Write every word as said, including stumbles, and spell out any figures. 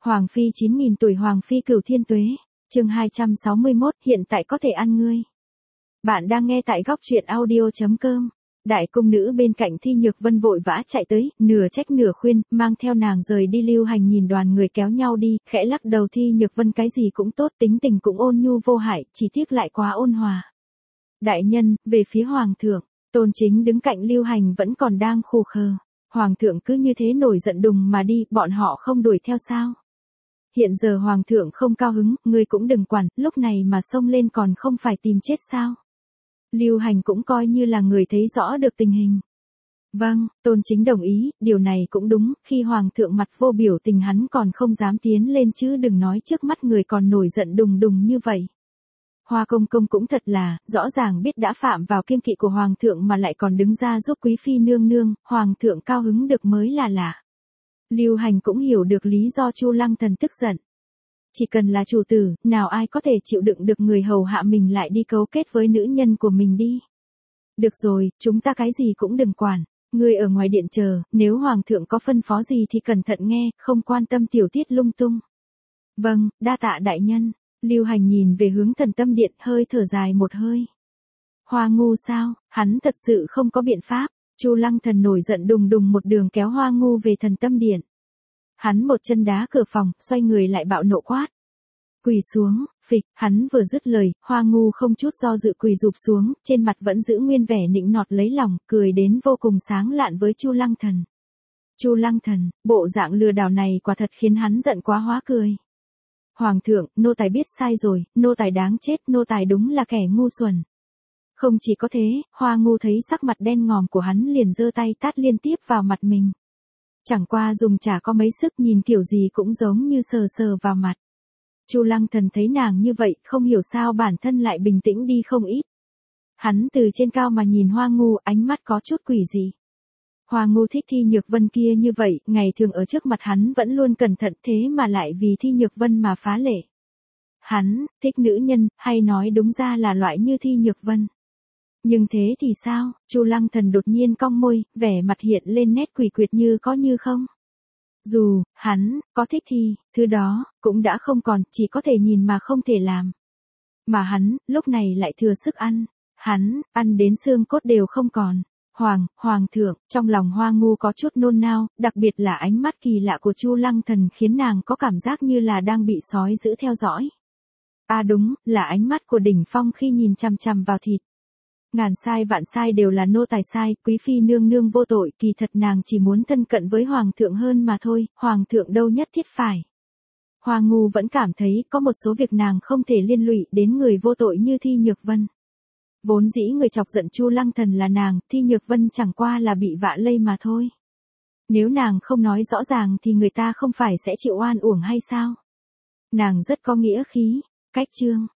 Hoàng phi chín nghìn tuổi Hoàng phi cửu thiên tuế, chương hai trăm sáu mươi mốt, hiện tại có thể ăn ngươi. Bạn đang nghe tại góc truyện audio chấm com. Đại cung nữ bên cạnh Thi Nhược Vân vội vã chạy tới, nửa trách nửa khuyên, mang theo nàng rời đi. Lưu Hành nhìn đoàn người kéo nhau đi, khẽ lắc đầu. Thi Nhược Vân cái gì cũng tốt, tính tình cũng ôn nhu vô hại, chỉ tiếc lại quá ôn hòa. Đại nhân, về phía Hoàng thượng, Tôn Chính đứng cạnh Lưu Hành vẫn còn đang khù khờ. Hoàng thượng cứ như thế nổi giận đùng mà đi, bọn họ không đuổi theo sao? Hiện giờ Hoàng thượng không cao hứng, ngươi cũng đừng quản, lúc này mà xông lên còn không phải tìm chết sao? Lưu Hành cũng coi như là người thấy rõ được tình hình. Vâng, Tôn Chính đồng ý, điều này cũng đúng, khi Hoàng thượng mặt vô biểu tình hắn còn không dám tiến lên chứ đừng nói trước mắt người còn nổi giận đùng đùng như vậy. Hoa công công cũng thật là, rõ ràng biết đã phạm vào kiêng kỵ của Hoàng thượng mà lại còn đứng ra giúp quý phi nương nương, Hoàng thượng cao hứng được mới là lạ. Lưu Hành cũng hiểu được lý do Chu Lăng Thần tức giận. Chỉ cần là chủ tử, nào ai có thể chịu đựng được người hầu hạ mình lại đi cấu kết với nữ nhân của mình đi. Được rồi, chúng ta cái gì cũng đừng quản. Ngươi ở ngoài điện chờ, nếu Hoàng thượng có phân phó gì thì cẩn thận nghe, không quan tâm tiểu tiết lung tung. Vâng, đa tạ đại nhân. Lưu Hành nhìn về hướng Thần Tâm Điện hơi thở dài một hơi. Hoa Ngu sao, hắn thật sự không có biện pháp. Chu Lăng Thần nổi giận đùng đùng một đường kéo Hoa Ngu về Thần Tâm Điện. Hắn một chân đá cửa phòng, xoay người lại bạo nộ quát. Quỳ xuống, phịch, hắn vừa dứt lời, Hoa Ngu không chút do dự quỳ rụp xuống, trên mặt vẫn giữ nguyên vẻ nịnh nọt lấy lòng, cười đến vô cùng sáng lạn với Chu Lăng Thần. Chu Lăng Thần, bộ dạng lừa đảo này quả thật khiến hắn giận quá hóa cười. Hoàng thượng, nô tài biết sai rồi, nô tài đáng chết, nô tài đúng là kẻ ngu xuẩn. Không chỉ có thế, Hoa Ngu thấy sắc mặt đen ngòm của hắn liền giơ tay tát liên tiếp vào mặt mình. Chẳng qua dùng chả có mấy sức, nhìn kiểu gì cũng giống như sờ sờ vào mặt. Chu Lăng Thần thấy nàng như vậy, không hiểu sao bản thân lại bình tĩnh đi không ít. Hắn từ trên cao mà nhìn Hoa Ngu, ánh mắt có chút quỷ dị. Hoa Ngu thích Thi Nhược Vân kia như vậy, ngày thường ở trước mặt hắn vẫn luôn cẩn thận, thế mà lại vì Thi Nhược Vân mà phá lệ. Hắn, thích nữ nhân, hay nói đúng ra là loại như Thi Nhược Vân. Nhưng thế thì sao? Chu Lăng Thần đột nhiên cong môi, vẻ mặt hiện lên nét quỷ quyệt như có như không. Dù, hắn, có thích thì, thứ đó, cũng đã không còn, chỉ có thể nhìn mà không thể làm. Mà hắn, lúc này lại thừa sức ăn. Hắn, ăn đến xương cốt đều không còn. Hoàng, Hoàng thượng, trong lòng Hoa Ngu có chút nôn nao, đặc biệt là ánh mắt kỳ lạ của Chu Lăng Thần khiến nàng có cảm giác như là đang bị sói giữ theo dõi. À đúng, là ánh mắt của Đỉnh Phong khi nhìn chằm chằm vào thịt. Ngàn sai vạn sai đều là nô tài sai, quý phi nương nương vô tội, kỳ thật nàng chỉ muốn thân cận với Hoàng thượng hơn mà thôi, Hoàng thượng đâu nhất thiết phải. Hoa Ngu vẫn cảm thấy có một số việc nàng không thể liên lụy đến người vô tội như Thi Nhược Vân. Vốn dĩ người chọc giận Chu Lăng Thần là nàng, Thi Nhược Vân chẳng qua là bị vạ lây mà thôi. Nếu nàng không nói rõ ràng thì người ta không phải sẽ chịu oan uổng hay sao? Nàng rất có nghĩa khí. Cách chương,